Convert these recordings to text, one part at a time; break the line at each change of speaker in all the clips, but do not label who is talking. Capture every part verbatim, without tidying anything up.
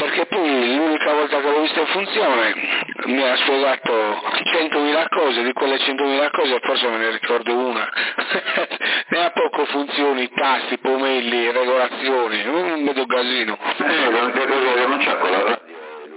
perché poi l'unica volta che l'ho visto in funzione mi ha spiegato centomila cose, di quelle centomila cose forse me ne ricordo una. Ne ha poco funzioni, tasti, pomelli, regolazioni, un mezzo casino.
Eh, l'unica cosa che non c'ha con la radio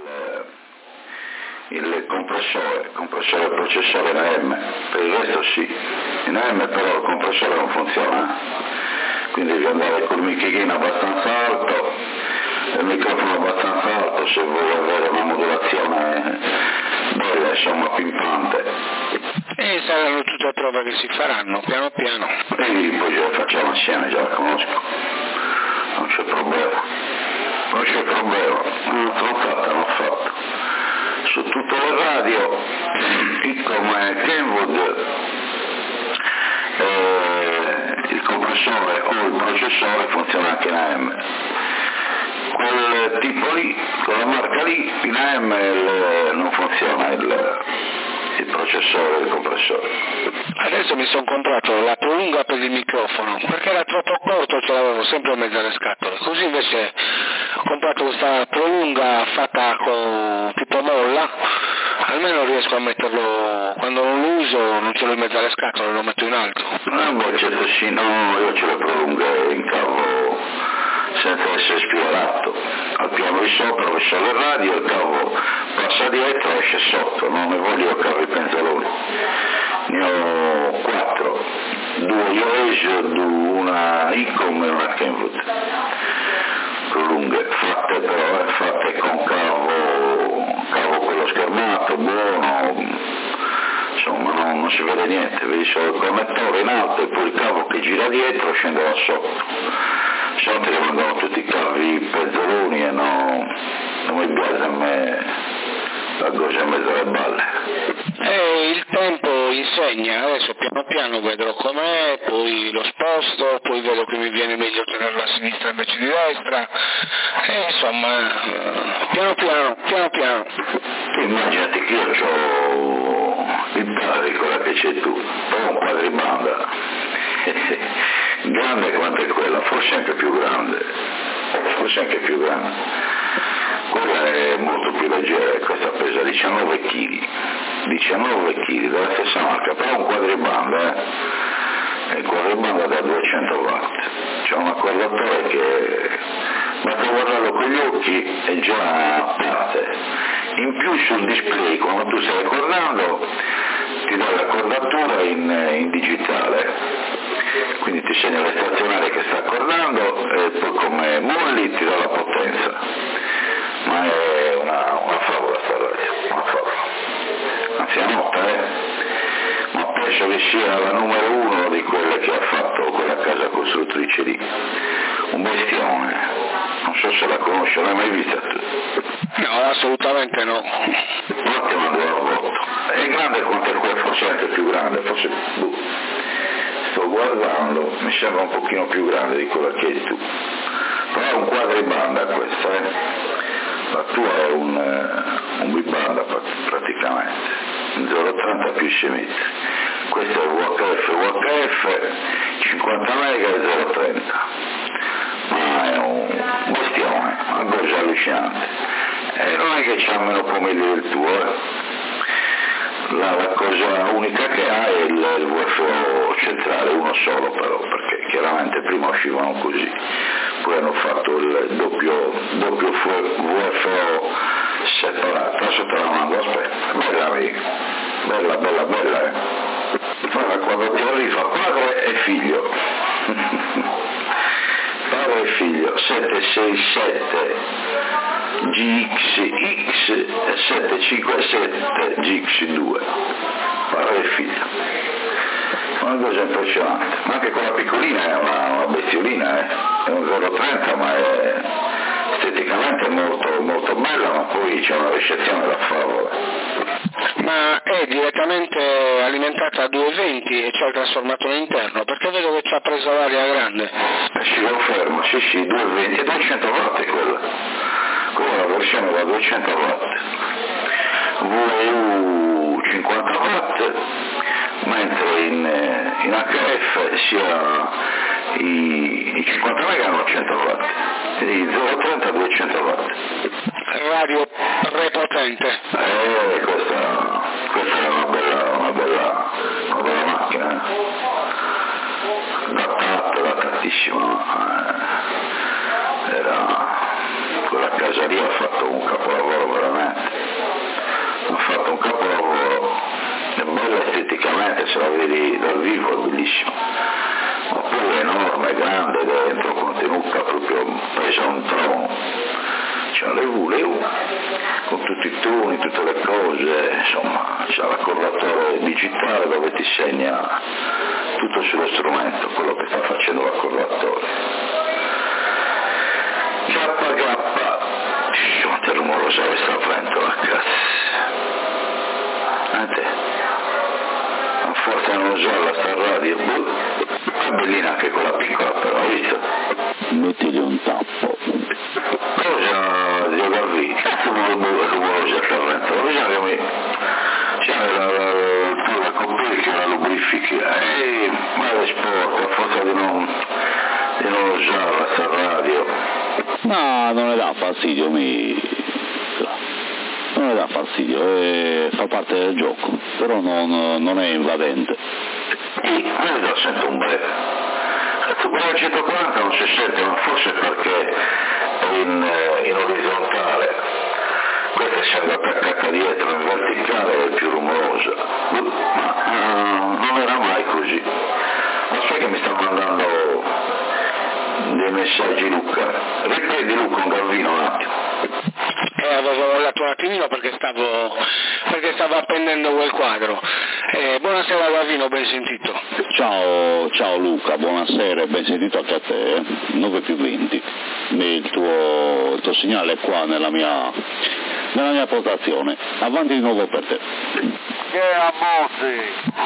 è il, il compressore, il compressore del processore in A M, per il resto sì, in A M però il compressore non funziona, quindi devi andare col michino abbastanza alto, il microfono abbastanza alto se vuoi avere una modulazione bella, insomma, pimpante.
E saranno tutte prove che si faranno, piano piano.
E poi ce le facciamo assieme, già la conosco, non c'è problema, non c'è problema, non l'ho fatta, l'ho fatto. Su tutte le radio, come Kenwood, eh, il compressore o il processore funziona anche in A M. Quel tipo lì, quella marca lì, in A M il, non funziona il, il processore e il compressore.
Adesso mi sono comprato la prolunga per il microfono, perché era troppo corto, ce l'avevo sempre in mezzo alle scatole. Così invece ho comprato questa prolunga fatta con tipo molla, almeno riesco a metterlo, quando non lo uso non ce l'ho in mezzo alle scatole, lo metto in alto.
No, boh, certo sì, no, io ce le prolunghe in cavo senza essere spiralato. Al piano di sopra ho messo le radio, il cavo passa dietro e esce sotto, non ne voglio cavi penzoloni. Ne ho quattro, due Yose, una Icom e una Kenwood. Prolunghe, fatte però, eh, fatte con cavo, cavo quello schermato, buono, insomma non, non si vede niente, vedi solo il connettore in alto e poi il cavo che gira dietro scende da sotto. Sotto che mandano tutti i cavi pezzoloni e no, non mi piace a me la cosa in mezzo alle balle.
E il tempo insegna, adesso piano piano vedrò com'è, poi lo sposto, poi vedo che mi viene meglio tenerlo a sinistra invece di destra, e insomma, piano piano, piano piano.
Tu immaginati che io ho il padre, quella che c'è tu, ho un quadribanda, grande quanto è quella, forse anche più grande, forse anche più grande. Quella è molto più leggera, questa pesa diciannove chili, diciannove chili della stessa marca, però un quadribanda, eh? Il quadribanda da duecento watt, c'è un accordatore che basta guardarlo con gli occhi e già parte. In più sul display, quando tu stai accordando, ti dà l'accordatura in, in digitale, quindi ti segna le stazionarie che sta accordando e poi come molli ti dà la potenza. Ma è una, una favola sta radio, una favola. Anzianotta, eh? Ma penso che sia la numero uno di quelle che ha fatto quella casa costruttrice lì. Un bestione. Non so se la conosci, l'hai mai vista tu?
No, assolutamente no.
Ottima della voto. È grande quanto è quella, forse anche più grande, forse boh. Sto guardando, mi sembra un pochino più grande di quella che hai tu. Però è un quadribanda questa, eh? La tua è un, uh, un bibanda praticamente, zero trenta più scemette. Questo è V H F, V H F, cinquanta mega e zero trenta. Ma è un bestione, una cosa allucinante. E non è che c'ha meno pomelli del tuo, eh? La, la cosa unica che ha è il, il V F O centrale, uno solo però, perché chiaramente prima uscivano così, poi hanno fatto il doppio, doppio V F O separato. Adesso te la mando, aspetta, bella amica, bella bella bella, eh. Guarda, quando ti arriva padre e figlio, padre e figlio, sette sei sette G X X sette cinque sette G X due, padre e figlio. Una cosa impressionante, ma anche quella piccolina è una, una bestiolina, eh? È un zero trenta, ma è esteticamente molto, molto bella, ma poi c'è una ricezione da favola.
Ma è direttamente alimentata a duecentoventi e c'è il trasformatore interno, perché vedo che c'ha preso l'aria grande.
Eh sì, confermo, sì sì, duecentoventi e duecento watt è quella. Quella è la versione da duecento watt. V E U cinquanta watt, mentre in, in H F sia i, i cinquanta mega hanno cento watt, quindi zero trenta a duecento watt. bellissimo, eh, era, quella casa lì ha fatto un capolavoro veramente, ha fatto un capolavoro, è bella esteticamente, se la vedi dal vivo è bellissimo, ma poi è enorme, grande dentro, contenuta proprio presa un trono, c'ha le U, le U, con tutti i toni, tutte le cose, insomma, c'ha l'accordatore digitale dove ti segna tutto sullo strumento, quello che sta facendo l'accordatore. K K, quanto rumorosa questa pentola, cazzo. Ante, a forza non usarla sta radio, è bellina anche quella piccola però, hai visto?
Mettili un tappo.
Cosa di Garvì? Cazzo rumorosa sta pentola, bisogna che mi... c'è la, la, la, la coppia, la lubrifichi, eh, ma è sporca, a forza di non, di non usarla sta radio.
No, non le dà fastidio, mi... non le dà fastidio, è... fa parte del gioco, però non, non è invadente.
Sì, a me lo sento un bel. Cazzo, quella centoquaranta non si sente, ma forse perché è in, in orizzontale. Questa essendo attaccata dietro, in verticale è più rumorosa. Ma uh, non era mai così. Ma sai che mi sta mandando dei messaggi Luca? Riprendi Luca un Gavino un attimo.
Eh, avevo mollato un attimino perché stavo, perché stavo appendendo quel quadro. Eh, buonasera Gavino, ben sentito.
Ciao, ciao Luca, buonasera e ben sentito anche a te, nove più venti. Il tuo, il tuo segnale è qua nella mia, nella mia postazione. Avanti di nuovo per te.
Che a Mossi?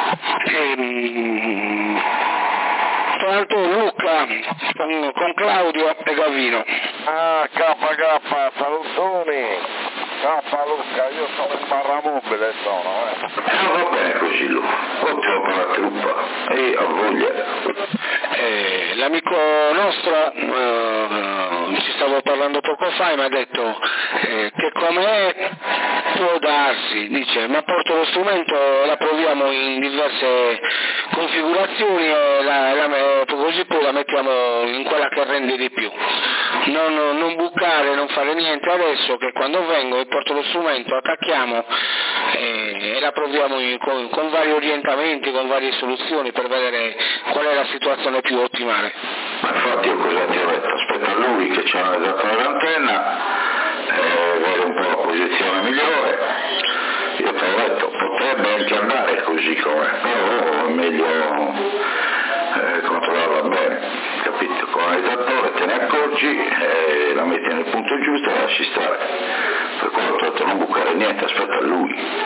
Ehm, tra l'altro Luca con, con Claudio e Gavino.
Ah, K K, salutoni. K Luca, io sono in barra mobile, sono, eh.
Eh, va bene così Luca, ottimo per la truppa, e a voglia.
Eh, l'amico nostro, eh, ci stavo parlando poco fa e mi ha detto eh, che com'è può darsi, dice, ma porto lo strumento, la proviamo in diverse configurazioni e la, la, così poi la mettiamo in quella che rende di più. Non, non bucare, non fare niente adesso, che quando vengo e porto lo strumento attacchiamo e, e la proviamo in, con, con vari orientamenti, con varie soluzioni per vedere qual è la situazione più ottimale.
Ma infatti io cosa ti ho detto? Aspetta lui che c'è una dato l'antenna, eh, vede un po' la posizione migliore, io ti ho detto potrebbe anche andare così come, però è meglio eh, controllarla bene, capito? Con l'analizzatore te ne accorgi, eh, la metti nel punto giusto e la lasci stare, per quello ti ho detto non bucare niente, aspetta lui.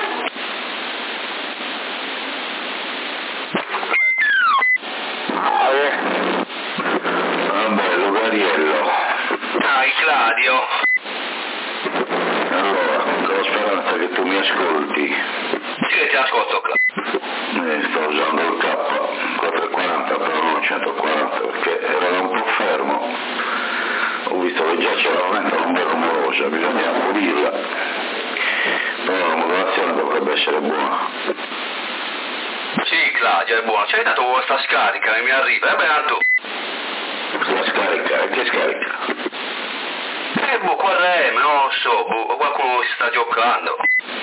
Bello Gariello.
Dai Claudio.
Allora, con la speranza che tu mi ascolti.
Sì che ti ascolto Claudio.
Eh, sto usando il K quattrocentoquaranta però non centoquaranta perché era un po' fermo. Ho visto che già c'era una venta non è rumorosa, bisogna pulirla. Però la modulazione dovrebbe essere buona.
Sì Claudio è buono, c'hai dato questa scarica che mi arriva, è bene tu.
La scarica, che scarica?
Eh boh, qual è? Non lo so, boh, qualcuno si sta giocando.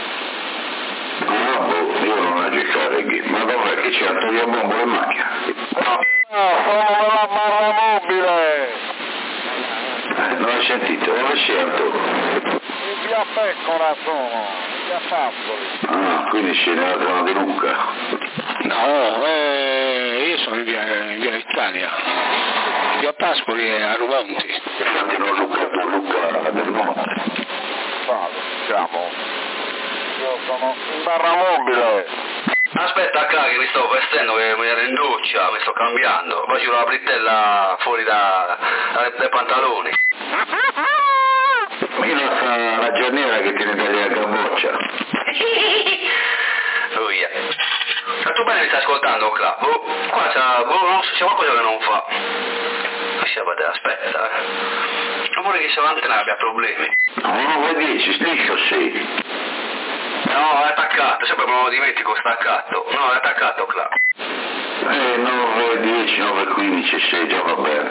Ah, boh, io non ho carichi, ma dov'è che c'è un tagliabombo in macchina?
No, sono nella barra mobile.
Eh, non hai sentito, non hai scelto.
In via Pecora sono, in via Pascoli.
Ah, quindi sei nella zona di Lucca.
No, eh, io sono in via, in via Italia, via Pascoli e a Rubanti.
Infatti non Lucca, non Lucca del Monte.
Vado, siamo. Io sono in barra mobile.
Aspetta Claudio che mi sto vestendo, che mi ero in doccia, mi sto cambiando, poi c'ho la brittella fuori da, da, dai pantaloni.
Io sta la giorniera che tiene tagliare la gamboccia.
Oh yeah. Ma tu bene mi stai ascoltando Claudio? Oh, qua c'è, boh, non so, c'è qualcosa che non fa. Lascia vedere, aspetta, eh. Non vorrei che se l'antenna abbia problemi.
No, non vuoi dirci, striscio sì.
No, è attaccato, sempre me lo dimentico, staccato. No, è attaccato, Claudio.
Eh, nove dieci, nove quindici, sei, già va bene.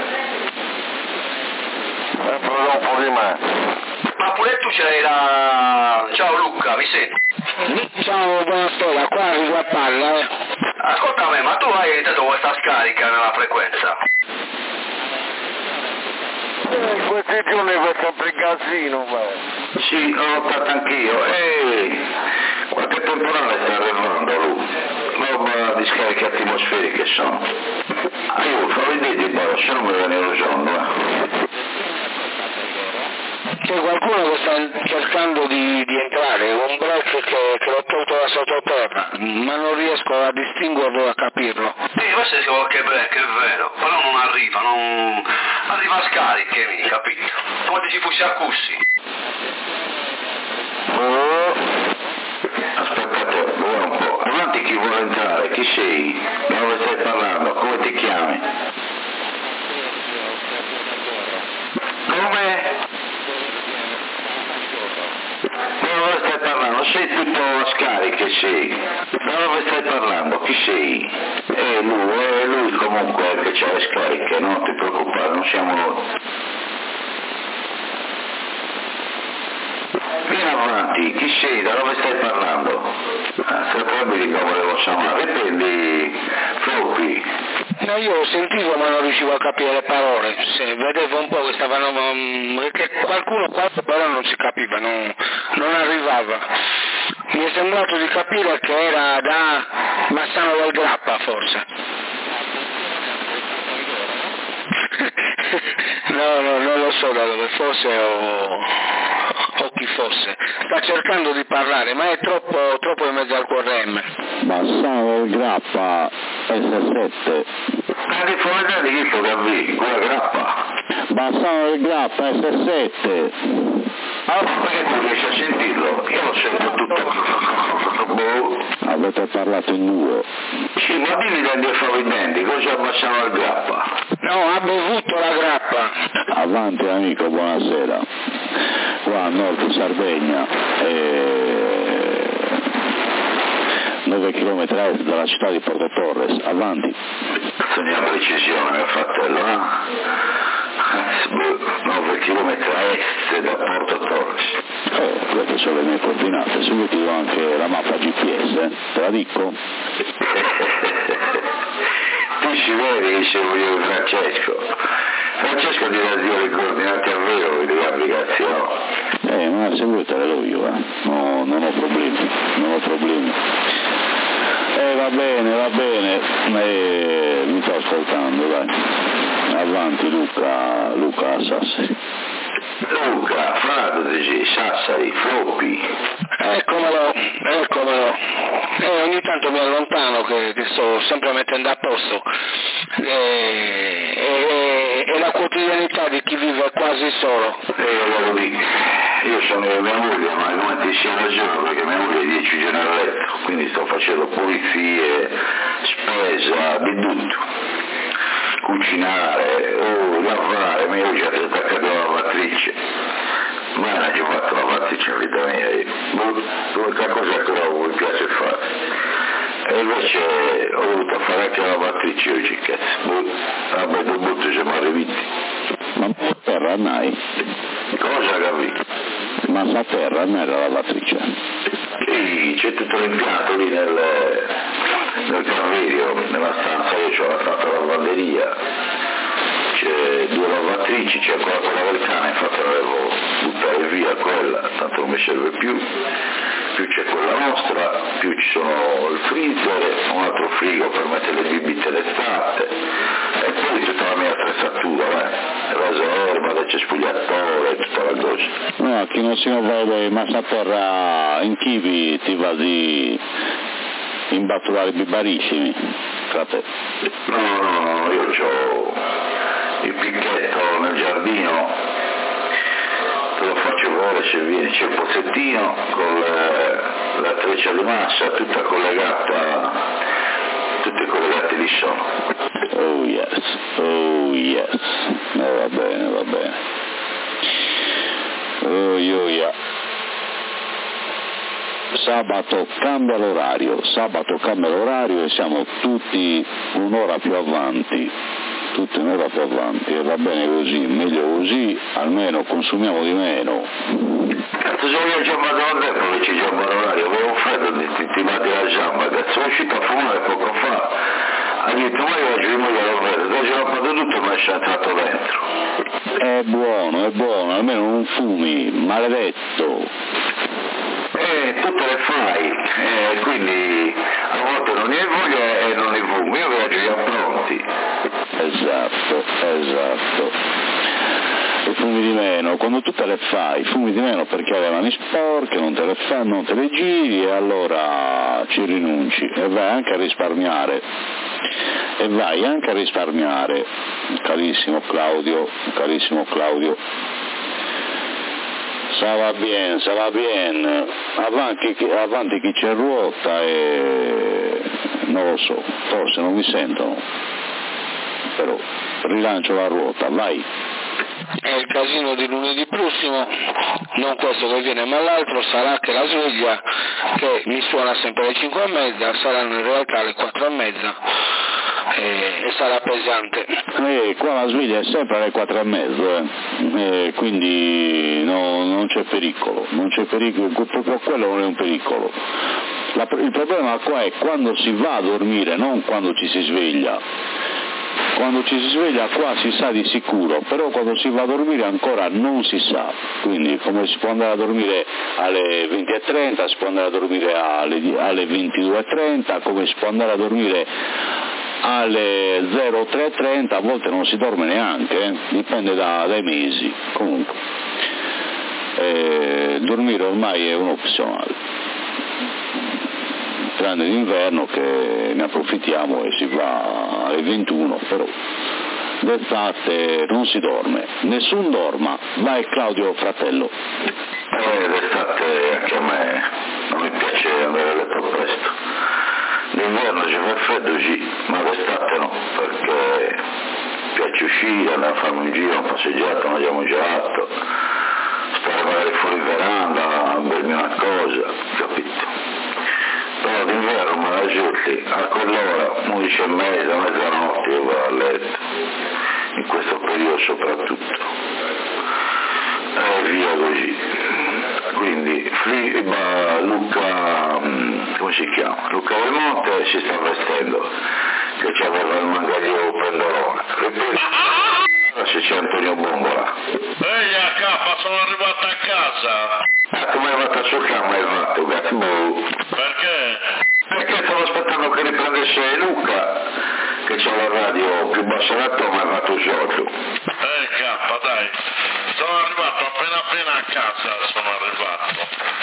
Sempre dopo di me.
Ma pure tu c'hai la... Ciao Luca, mi senti?
Ciao, buonasera, qua arrivo a palla, eh.
Ascolta me, ma tu hai iniziato questa scarica nella frequenza?
Eh, in questi giorni fa sempre casino, ma...
Sì, l'ho notato anch'io. E qualche temporale sta arrivando lui. Roba di scariche atmosferiche sono. Ah, io fa vedere di bello, se non mi viene lo giorno, eh.
C'è qualcuno che sta cercando di, di entrare, un break che, che l'ho tolto da sottoterra, ma non riesco a distinguerlo e a capirlo.
Sì, forse c'è qualche break, è vero, però non arriva, non... arriva a scariche, mi capito? Come se ci fosse a cussi.
Oh. Aspettate, guarda un po'. Avanti chi vuole entrare, chi sei? Da dove stai parlando? Come ti chiami? Come? Da dove stai parlando? Sei tutto a scariche, sei. Da dove stai parlando? Chi sei? È lui, è lui comunque che c'ha le scariche, non ti preoccupare, non siamo noi. Vieni avanti, chi sei? Da dove stai parlando? Ah, se proprio di come volevo chiamare, prendi Floppy.
No, io sentivo ma non riuscivo a capire le parole, se vedevo un po' che stavano, um, che qualcuno qua però non si capiva, non, non arrivava. Mi è sembrato di capire che era da Massano del Grappa forse. No, no, non lo so da dove fosse o, o chi fosse. Sta cercando di parlare, ma è troppo, troppo in mezzo al Q R M.
Bassano del Grappa S sette.
Ma di fuori di chi da V, quella grappa.
Bassano del Grappa S sette.
Ah, perché tu riesci a sentirlo? Io lo sento tutto. Boh.
Avete parlato in due.
Sì, ma dimmi da Dio fa denti, cosa abbassano la grappa?
No, ha bevuto la grappa.
Avanti amico, buonasera. Qua a nord Sardegna, eh, nove chilometri a est dalla città di Porto Torres. Avanti.
Sogna precisione, fratello, eh? nove chilometri a est da Porto Torres.
Eh, queste sono le mie coordinate. Se vuoi ti do anche la mappa G P S, eh? Te la dico?
Tu ci vedi che siamo io e Francesco. Francesco ti dà dio le coordinate a vero di applicazione.
Eh, ma se vuoi te le do io, eh. No, non ho problemi, non ho problemi. Eh, va bene, va bene, eh, mi sto ascoltando, dai. Avanti Luca, Luca Sassari.
Luca, Fradici, Sassari, Floppy.
Eccomelo, eccomelo. E ogni tanto mi allontano che, che sto sempre mettendo a posto. E, e, e la quotidianità di chi vive quasi solo.
E io lo dico, io sono io e mia moglie, ma come ti sia ragione perché mia moglie è dieci giorni a letto, quindi sto facendo pulizie, spesa, di tutto. Cucinare, o lavare, ma io già ti ho attaccato la lavatrice. Ma non ho fatto la lavatrice in vita mia, io. L'unica cosa che non mi piace fare. E invece ho dovuto fare anche la lavatrice oggi, cazzo. Vabbè, dopo ci siamo arrivati.
Ma a terra non hai?
Cosa capito?
Ma a terra non era la lavatrice?
Sì, c'è tutto l'impianto lì nel, nel Carverio, nella stanza, io ho la stanza lavanderia, c'è due lavatrici, c'è ancora quella del cane, infatti la devo buttare via quella, tanto non mi serve più, più c'è quella nostra, più ci sono il freezer, un altro frigo per mettere le bibite l'estate, e poi tutta la mia attrezzatura, eh, rasoerba, c'è spogliatore, tutta la cosa.
No, chi non si vede, ma a terra in chivi ti va di imbatturare i barissimi, frate.
No, no, no, io ho il picchetto nel giardino, te lo faccio vedere se viene, c'è il pozzettino con le, la treccia di massa, tutta collegata, tutte collegate lì sono.
Oh yes, oh yes, eh, va bene, va bene. Oh, io, yeah. sabato cambia l'orario, sabato cambia l'orario e siamo tutti un'ora più avanti, tutti un'ora più avanti e va bene così, meglio così, almeno consumiamo di meno.
Cazzo, se io già vado a tempo che ci gioco l'orario, avevo freddo, ti, ti batti la gamba, cazzo, sono uscito a fumare poco fa, ha detto ma io oggi mi voglio vedere, dove ce l'ho fatto tutto e mi è entrato dentro.
È buono, è buono, almeno non fumi, maledetto.
Eh, tu te le fai, eh, quindi a volte non ne hai voglia e non ne fumi, io vedo già pronti.
Esatto, esatto. E fumi di meno, quando tu te le fai, fumi di meno perché hai le mani sporche, non te le fai, non te le giri e allora ci rinunci e vai anche a risparmiare. E vai anche a risparmiare, carissimo Claudio, carissimo Claudio. Ça va bien, ça va bien, avanti, avanti chi c'è ruota e non lo so, forse non mi sentono, però rilancio la ruota, vai.
È il casino di lunedì prossimo, non questo che viene ma l'altro, sarà che la sveglia che mi suona sempre alle cinque e mezza, saranno in realtà alle quattro e mezza e, e sarà pesante.
E qua la sveglia è sempre alle quattro e mezza, eh. E quindi no, non c'è pericolo, non c'è pericolo, proprio quello non è un pericolo. La, il problema qua è quando si va a dormire, non quando ci si sveglia. Quando ci si sveglia qua si sa di sicuro, però quando si va a dormire ancora non si sa, quindi come si può andare a dormire alle venti e trenta, si può andare a dormire alle, alle ventidue e trenta, come si può andare a dormire alle zero tre e trenta, a volte non si dorme neanche, eh? Dipende da, dai mesi, comunque. Eh, dormire ormai è un opzionale. Tranne d'inverno che ne approfittiamo e si va alle ventuno, però d'estate non si dorme, nessun dorma. Vai Claudio fratello.
Eh, d'estate anche a me non mi piace andare a letto presto. D'inverno ci fa freddo sì, ma d'estate no, perché mi piace uscire, andare a farmi un giro, una passeggiata, mangiamo un gelato, stare magari fuori in veranda, bermi una cosa, capito? Però d'inverno me la giusti, a quell'ora, undici e mezza, mezzanotte io vado a letto, in questo periodo soprattutto, e via così. Quindi Friba, Luca, come si chiama? Luca Del Monte si sta vestendo, che ci aveva il mangaglio pendolone. Ripeto, se c'è Antonio Bombola.
Ehi a K, sono arrivato a casa.
Ah, come hai fatto a giocare, ma hai fatto, cazzo?
Perché?
Perché stavo aspettando che riprendesse Luca, che c'è la radio più bassa da te, ma hai fatto il gioco.
Ehi K, dai, sono arrivato appena appena a casa, sono arrivato.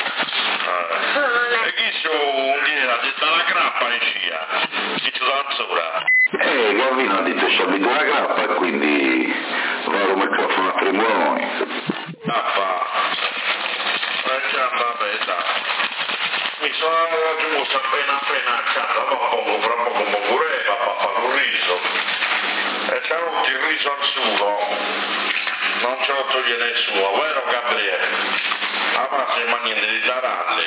Eh. E chi su un ghira, dalla grappa in scia, chi ci danzura?
Eh, Gavino ha detto che abita la grappa e quindi vado il microfono a tremoloni.
Papà, eh già vabbè dai, mi sono raggiunto appena appena a casa, ma poco, fra poco mi pure papà fa un riso, e c'è avuto il riso al sugo, non ce lo toglie nessuno, vero Gabriele? A base in maniera di taralli,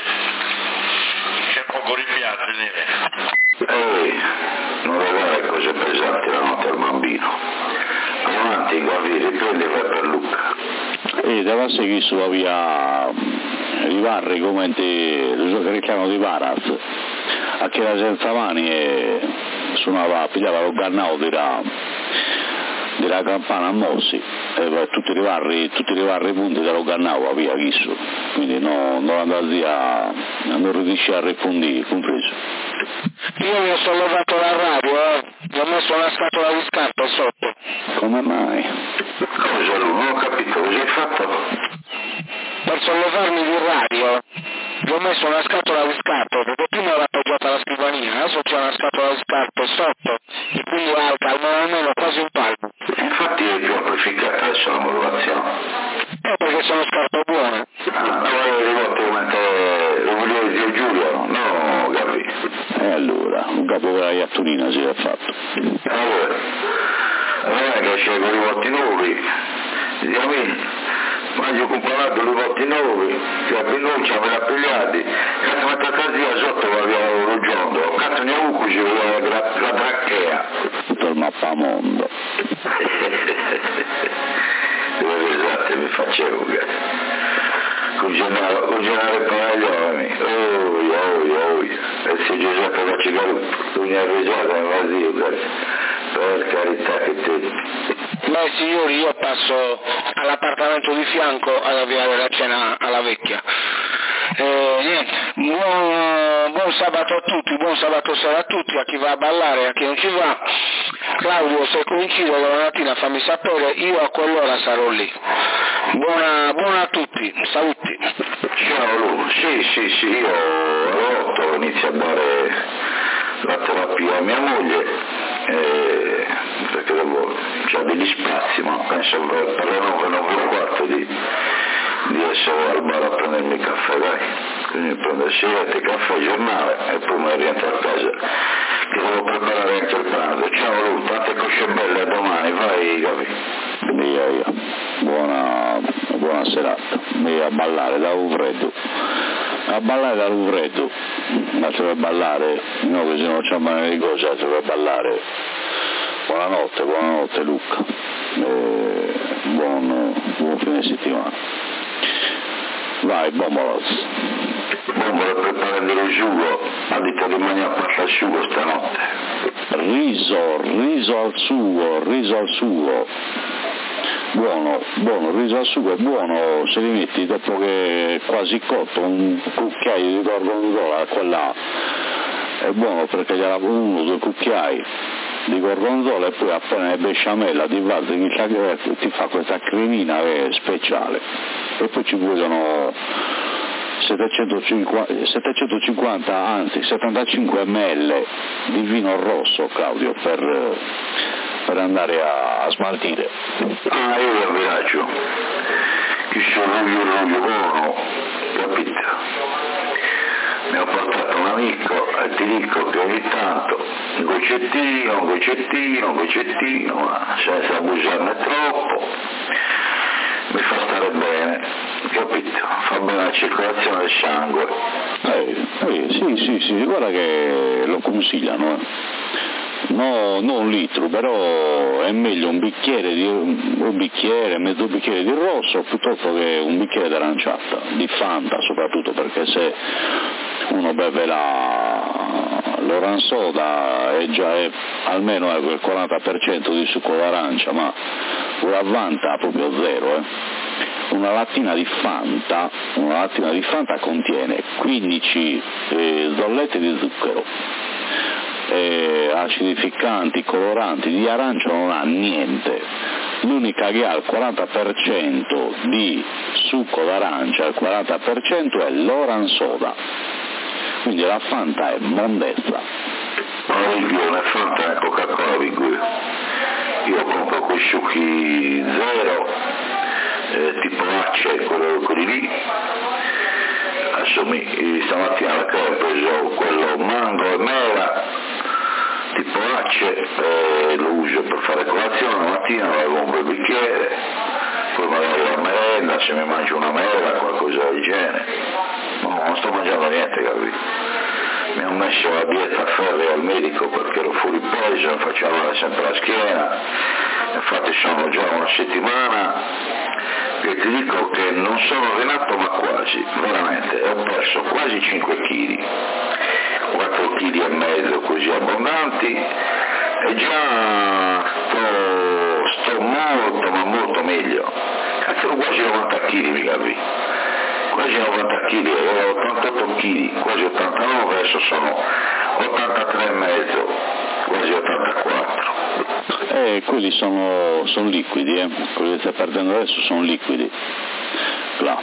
c'è poco rimpianto di me.
Ehi, non regare cose pesanti la notte al bambino. Avanti, Gabriele, riprendi e vai per Luca.
E deve seguire sulla via Rivarri come te, lo che chiamano di Varas, a che era senza mani e suonava, pigliava lo gannao della, della campana a Mossi e tutti i rivarri, tutti i rivarri punti dello gannao via Chisso, quindi no, non andava via, non riesce a rifondire, compreso.
Io mi ho sollevato la radio, eh. Mi ho messo una scatola di scarpe sotto.
Come mai?
Cosa lui? Non ho capito, cosa hai fatto?
Per sollevarmi di radio, mi ho messo una scatola di scarpe, perché prima era appoggiata alla scrivania, adesso c'è una scatola di scarpe sotto, e quindi alta, almeno, almeno quasi un palmo.
Infatti è più amplificata adesso la modulazione.
Eh, perché sono scarpe buone.
Ah, no, volevo rivolto come lo volevo dire Giulio, no, Gabri.
E allora, un capo della iatturina si è fatto.
Allora, allora che c'è con i volti nuovi, diamine, ma io ho comprato le volte nuove, che a Pinuccia me l'ha pigliati, cazzo mi casa sotto va via lo giondo, cazzo ne ho così la, la, la tracchea.
Tutto il mappamondo.
Esatto, mi facevo cazzo. Cucinare, cucinare panaglioni, oi, oi, oi, e se Giuseppe Macigalup, l'unia reggiata è vazio, per carità che te.
Beh signori, io passo all'appartamento di fianco ad avviare la cena alla vecchia. Eh, niente, buon, buon sabato a tutti, buon sabato sera a tutti, a chi va a ballare e a chi non ci va. Claudio, se coincide la mattina fammi sapere, io a quell'ora sarò lì. Buona, buona a tutti, saluti.
Ciao Lu, sì sì sì, io a otto inizio a dare la terapia a mia moglie, eh, perché devo, c'ha degli spazi, ma penso per le nove, nove e un quarto di, di essere al bar a prendermi il caffè, dai. Quindi prendo sigarette, caffè, giornale e poi mi rientro a casa, che devo preparare anche il pranzo. Ciao Lu, tante cosce belle, a domani, vai Gavi.
Via io, buona, buona serata, via a ballare da un freddo, a ballare da un freddo, ma se vuoi ballare, no che se non c'è male di cosa, se vuoi ballare, buonanotte, buonanotte Luca, e buon, buon fine settimana, vai Bombolos.
Bombola per prendere il sugo, ha detto rimani a parte al sugo stanotte.
Riso, riso al sugo, riso al sugo. Buono, buono, il riso al sugo è buono se li metti dopo che è quasi cotto, un cucchiaio di gorgonzola, quella è buono perché gliela uno o due cucchiai di gorgonzola e poi appena è besciamella ti va, ti fa questa cremina che è speciale e poi ci vogliono settecentocinquanta, settecentocinquanta anzi settantacinque millilitri di vino rosso, Claudio, per per andare a, a smaltire.
Ah, io lo viaggio, che sono io roglio buono, capito? Mi ha portato un amico e ti dico che ogni tanto un gocettino, un gocettino, un gocettino, ma senza abusarne troppo, mi fa stare bene, capito? Fa bene la circolazione del sangue.
Eh, eh, sì, sì, sì, guarda che lo consigliano, eh. No, non un litro, però è meglio un bicchiere, di, un bicchiere, mezzo bicchiere di rosso piuttosto che un bicchiere d'aranciata, di Fanta soprattutto, perché se uno beve la, l'oransoda è già è, almeno è quel quaranta per cento di succo d'arancia, ma la Fanta proprio zero, eh. Una lattina di Fanta, una lattina di Fanta contiene quindici eh, zollette di zucchero. Eh, acidificanti, coloranti, di arancia non ha niente, l'unica che ha il quaranta per cento di succo d'arancia, il quaranta per cento è l'oransoda, quindi la Fanta è mondezza.
Ma la Fanta è Coca-Cola, io compro quei succhi zero, eh, tipo Acce, quello, quelli lì. Adesso mi, stamattina la che ho preso quello mango e mela, tipo Acce, eh, lo uso per fare colazione, la mattina avevo un bel bicchiere, poi magari la merenda, se mi mangio una mela, qualcosa del genere. No, non sto mangiando niente, capito? Mi hanno messo la dieta ferrea al medico perché ero fuori peso, mi faceva male sempre la schiena, infatti sono già una settimana che ti dico che non sono allenato ma quasi, veramente, ho perso quasi cinque chili, quattro chili e mezzo così abbondanti e già sto, sto molto ma molto meglio, cazzo quasi novanta chili mi capi, quasi novanta chili, ero ottantotto chili, quasi ottantanove, adesso sono ottantatré e mezzo, quasi ottantaquattro.
Eh, quelli sono, sono liquidi, eh. Quelli che stai perdendo adesso sono liquidi. Là.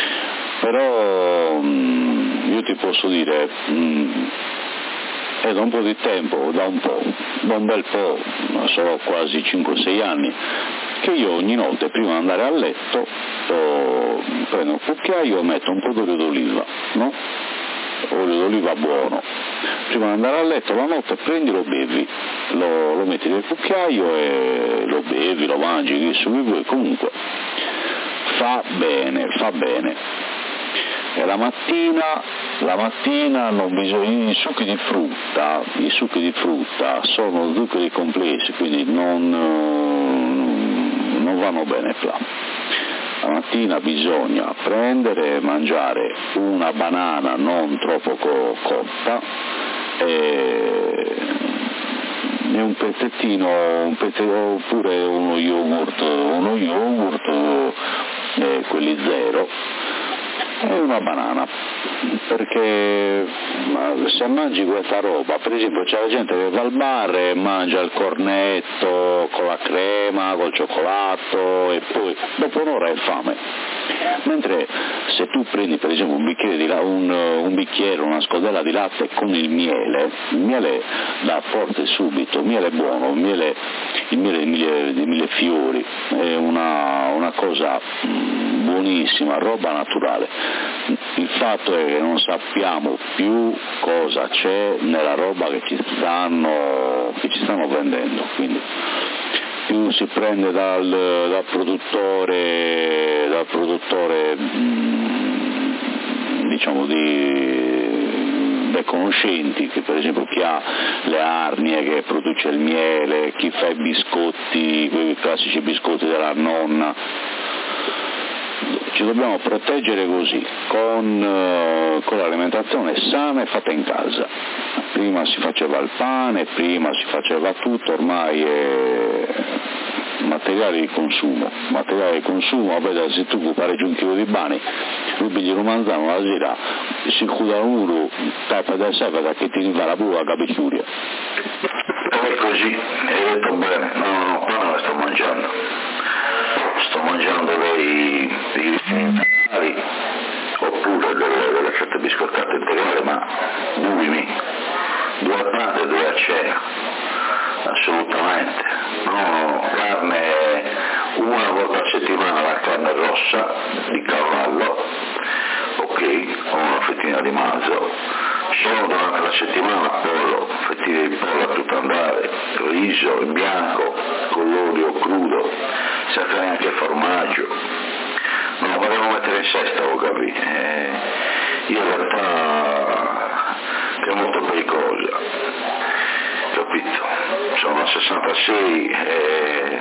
Però mh, io ti posso dire, mh, è da un po' di tempo, da un po', da un bel po', sono quasi cinque sei anni, che io ogni notte prima di andare a letto oh, prendo un cucchiaio e metto un po' d'olio d'oliva, no? Olio d'oliva buono. Prima di andare a letto la notte prendi, lo bevi, lo, lo metti nel cucchiaio e lo bevi, lo mangi, che su vuoi, comunque fa bene, fa bene. E la mattina, la mattina non bisogna, i succhi di frutta, i succhi di frutta sono zuccheri complessi, quindi non, non vanno bene là. La mattina bisogna prendere e mangiare una banana non troppo co- cotta e, e un pezzettino, un pezzettino oppure uno yogurt, uno yogurt, eh, quelli zero, e una banana, perché se mangi questa roba, per esempio c'è la gente che va al bar e mangia il cornetto con la crema, col cioccolato e poi dopo un'ora è fame, mentre se tu prendi per esempio un bicchiere, di la, un, un bicchiere, una scodella di latte con il miele, il miele dà forte subito, il miele è buono, il miele, il miele di mille, di mille fiori, è una, una cosa mh, buonissima, roba naturale. Il fatto è che non sappiamo più cosa c'è nella roba che ci stanno, che ci stanno vendendo, quindi più si prende dal, dal produttore, dal produttore diciamo di, dei conoscenti, che per esempio chi ha le arnie, che produce il miele, chi fa i biscotti, quei classici biscotti della nonna. Ci dobbiamo proteggere così, con, uh, con l'alimentazione sana e fatta in casa. Prima si faceva il pane, prima si faceva tutto, ormai è materiale di consumo. Materiale di consumo, vabbè, se tu pareggi un chilo di bani, lui pigli un manzano la sera, si chiude uno, tappa da sé perché ti fa la pura capicchiuria.
È così, hai detto bene, no, no, qua non la sto mangiando. Sto mangiando dei, dei integrali oppure delle, delle fette biscottate integrali, ma buimi, due a pranzo e due a cena, assolutamente. No, carne una volta a settimana la carne rossa di cavallo, ok, o una fettina di manzo. Solo durante la settimana pollo, fettine di pollo a tutto andare, riso in bianco, con l'olio crudo, senza neanche formaggio. Non lo volevo mettere in sesta, lo capite. Eh, io in realtà che è molto pericolosa, capito? Sono a sessantasei e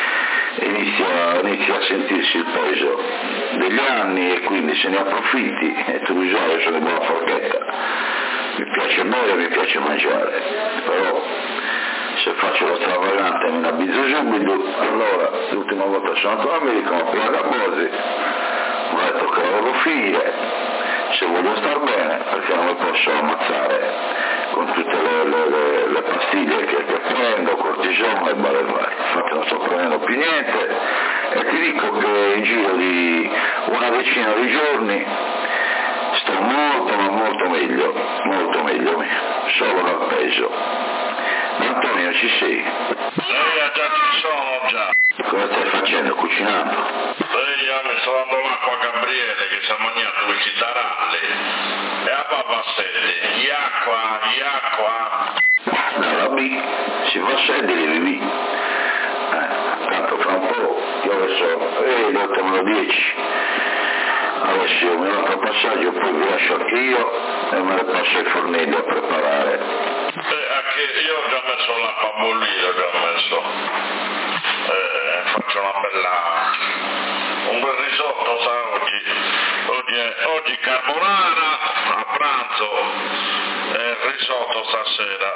inizia, inizia a sentirsi il peso degli anni e quindi se ne approfitti e tu usuale sono di buona forchetta. Mi piace bere, mi piace mangiare, però se faccio lo stravagante e mi nabizzo subito, allora l'ultima volta sono andato in America, ho preso la Bosi, mi ho detto che avevo figlie, se voglio star bene, perché non mi posso ammazzare con tutte le, le, le, le pastiglie che, che prendo, cortisone e vari vari, infatti non sto prendendo più niente e ti dico che in giro di una decina di giorni sto molto ma molto meglio, molto meglio, solo dal peso. Antonio, ci sei?
Lei già ci sono già.
Cosa stai facendo? Cucinando?
Lei io mi sto dando l'acqua a Gabriele che si è mangiato questi taralli e a papà sede, di acqua, di acqua.
No, la B, si fa sede e devi eh, tanto fra un po', io adesso, eh, le otto meno dieci. Adesso io mi metto al passaggio, poi vi lascio anche io e me le passo ai fornelli a preparare.
Eh, anche io ho già messo l'acqua a bollire, ho già messo. Eh, faccio una bella... un bel risotto, sa, oggi, oggi, è, oggi carbonara a pranzo e risotto stasera.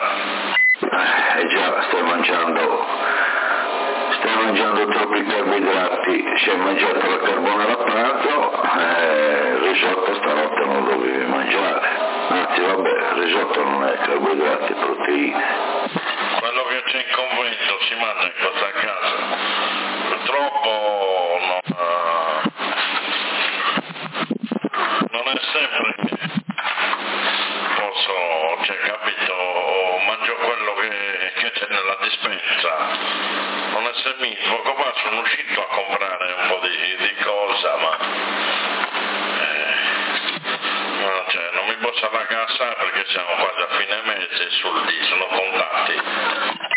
Eh già, stai mangiando... Stai mangiando troppi carboidrati, si è mangiato la carbonara a pranzo, eh, il risotto stanotte non dovevi mangiare, anzi vabbè, il risotto non è carboidrati, è proteine.
Quello che c'è in convento si mangia in questa casa, purtroppo non, uh, non è sempre che posso, cioè capito, mangio quello che, che c'è nella dispensa. Non è semmi, poco fa sono uscito a comprare un po' di, di cosa, ma eh, no, cioè, non mi boccia la cassa perché siamo quasi a fine mese e i soldi sono contati.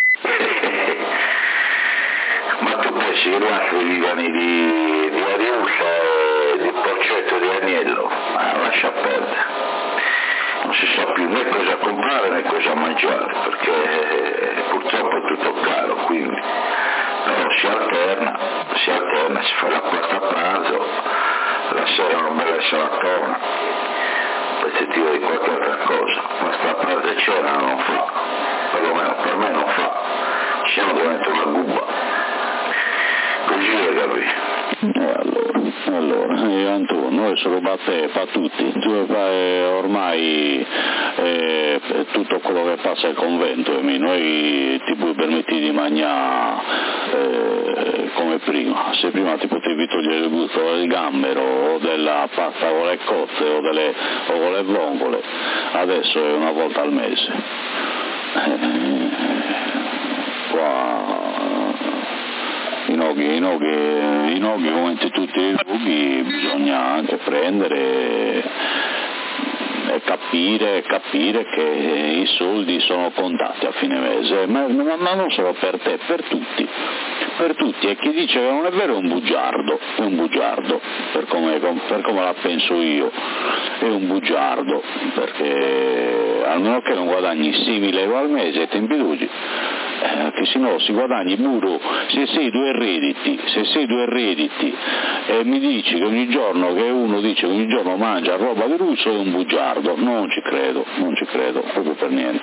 Ma tu pensi che gli altri vivano di, di Arius? eh, di porcetto di agnello, ma lascia perdere. Non si sa più né cosa comprare né cosa mangiare, perché eh, purtroppo è tutto caro, quindi però si alterna, si alterna, si fa la quarta a pranzo, la sera una bella salatona, un pezzettino di qualche altra cosa, ma sta parte e cena non fa, perlomeno per me non fa, se no diventa una gubba, così è, capito?
E allora, allora eh, Antonio, noi sono batte per tutti, tu, eh, ormai eh, tutto quello che passa al convento, e noi ti puoi permettere di mangiare eh, come prima. Se prima ti potevi togliere il gusto del gambero o della pasta con le cozze o, delle, o con le vongole, adesso è una volta al mese. Eh, qua i noghi, i noghi, i noghi come in tutti i luoghi bisogna anche prendere e capire, capire che i soldi sono contati a fine mese, ma, ma, ma non solo per te, per tutti, per tutti, e chi dice che non è vero è un bugiardo, è un bugiardo, per come, per come la penso io, è un bugiardo, perché almeno che non guadagni sei euro al mese ai tempi d'oggi, Eh, che se no si guadagni burro, se sei due redditi, se sei due redditi e mi dici che ogni giorno che uno dice che ogni giorno mangia roba di russo, è un bugiardo, non ci credo, non ci credo, proprio per niente.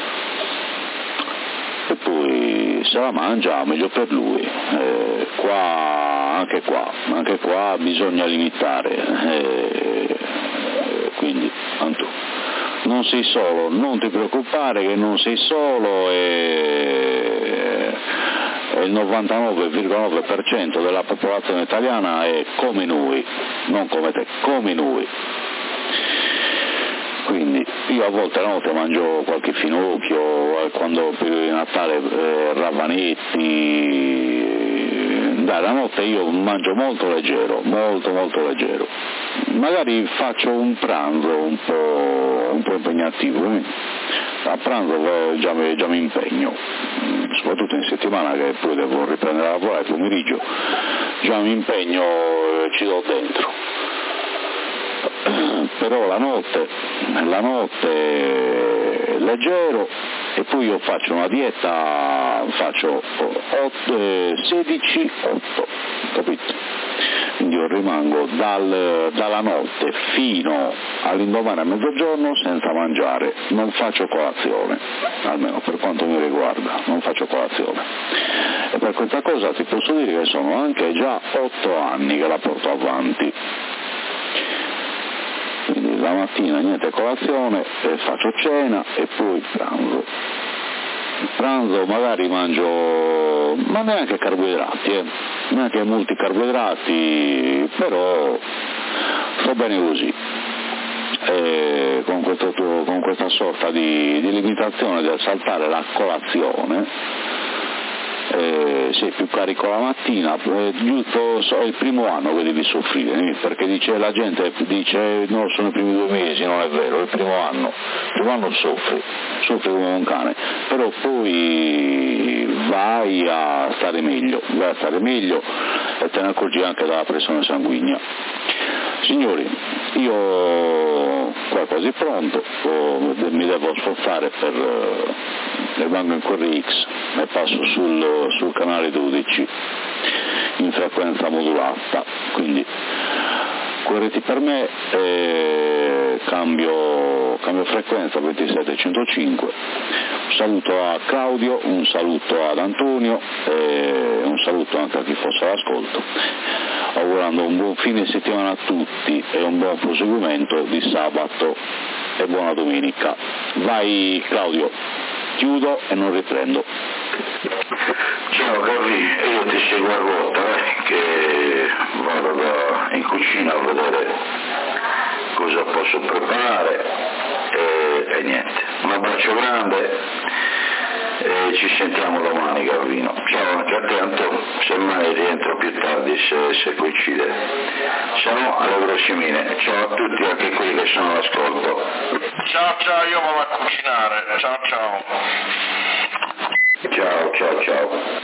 E poi se la mangia meglio per lui, eh, qua, anche qua, anche qua bisogna limitare, eh, quindi Antonio, non sei solo, non ti preoccupare che non sei solo, e, e il novantanove virgola nove per cento della popolazione italiana è come noi, non come te, come noi. Quindi io a volte la notte mangio qualche finocchio, quando per il Natale eh, ravanetti, dai, la notte io mangio molto leggero, molto molto leggero. Magari faccio un pranzo un po', un po' impegnativo, eh? A pranzo eh, già, mi, già mi impegno, soprattutto in settimana che poi devo riprendere a lavorare il pomeriggio, già mi impegno e ci do dentro. Però la notte, la notte leggero, e poi io faccio una dieta, faccio otto, sedici otto, capito? Quindi io rimango dal, dalla notte fino all'indomani a mezzogiorno senza mangiare, non faccio colazione, almeno per quanto mi riguarda, non faccio colazione. E per questa cosa ti posso dire che sono anche già otto anni che la porto avanti. Quindi la mattina niente colazione, e faccio cena e poi pranzo. Il pranzo magari mangio, ma neanche carboidrati, eh, neanche molti carboidrati, però sto bene così. E con, questo, con questa sorta di, di limitazione del saltare la colazione, Eh, sei più carico la mattina, eh, giusto, so, è il primo anno che devi soffrire, perché dice, la gente dice no, sono i primi due mesi, non è vero, è il primo anno, il primo anno soffri, soffri come un cane, però poi vai a stare meglio, vai a stare meglio e te ne accorgi anche dalla pressione sanguigna. Signori, io qua è quasi pronto, oh, mi devo sforzare per eh, rimango in Corri X e passo sul, sul canale dodici in frequenza modulata, quindi correti per me, eh, cambio, cambio frequenza ventisette centocinque. Un saluto a Claudio, un saluto ad Antonio e un saluto anche a chi fosse all'ascolto, augurando un buon fine settimana a tutti e un buon proseguimento di sabato e buona domenica. Vai Claudio, chiudo e non riprendo.
Ciao Gavi, io ti seguo a ruota, eh, che vado da, in cucina a vedere cosa posso preparare e, e niente. Un abbraccio grande e ci sentiamo domani Gavino. Ciao anche a te Antonio, semmai rientro più tardi se, se coincide. Ciao, alle prossimine, ciao a tutti, anche quelli che sono all'ascolto.
Ciao ciao, io vado a cucinare, ciao ciao.
Ciao ciao ciao.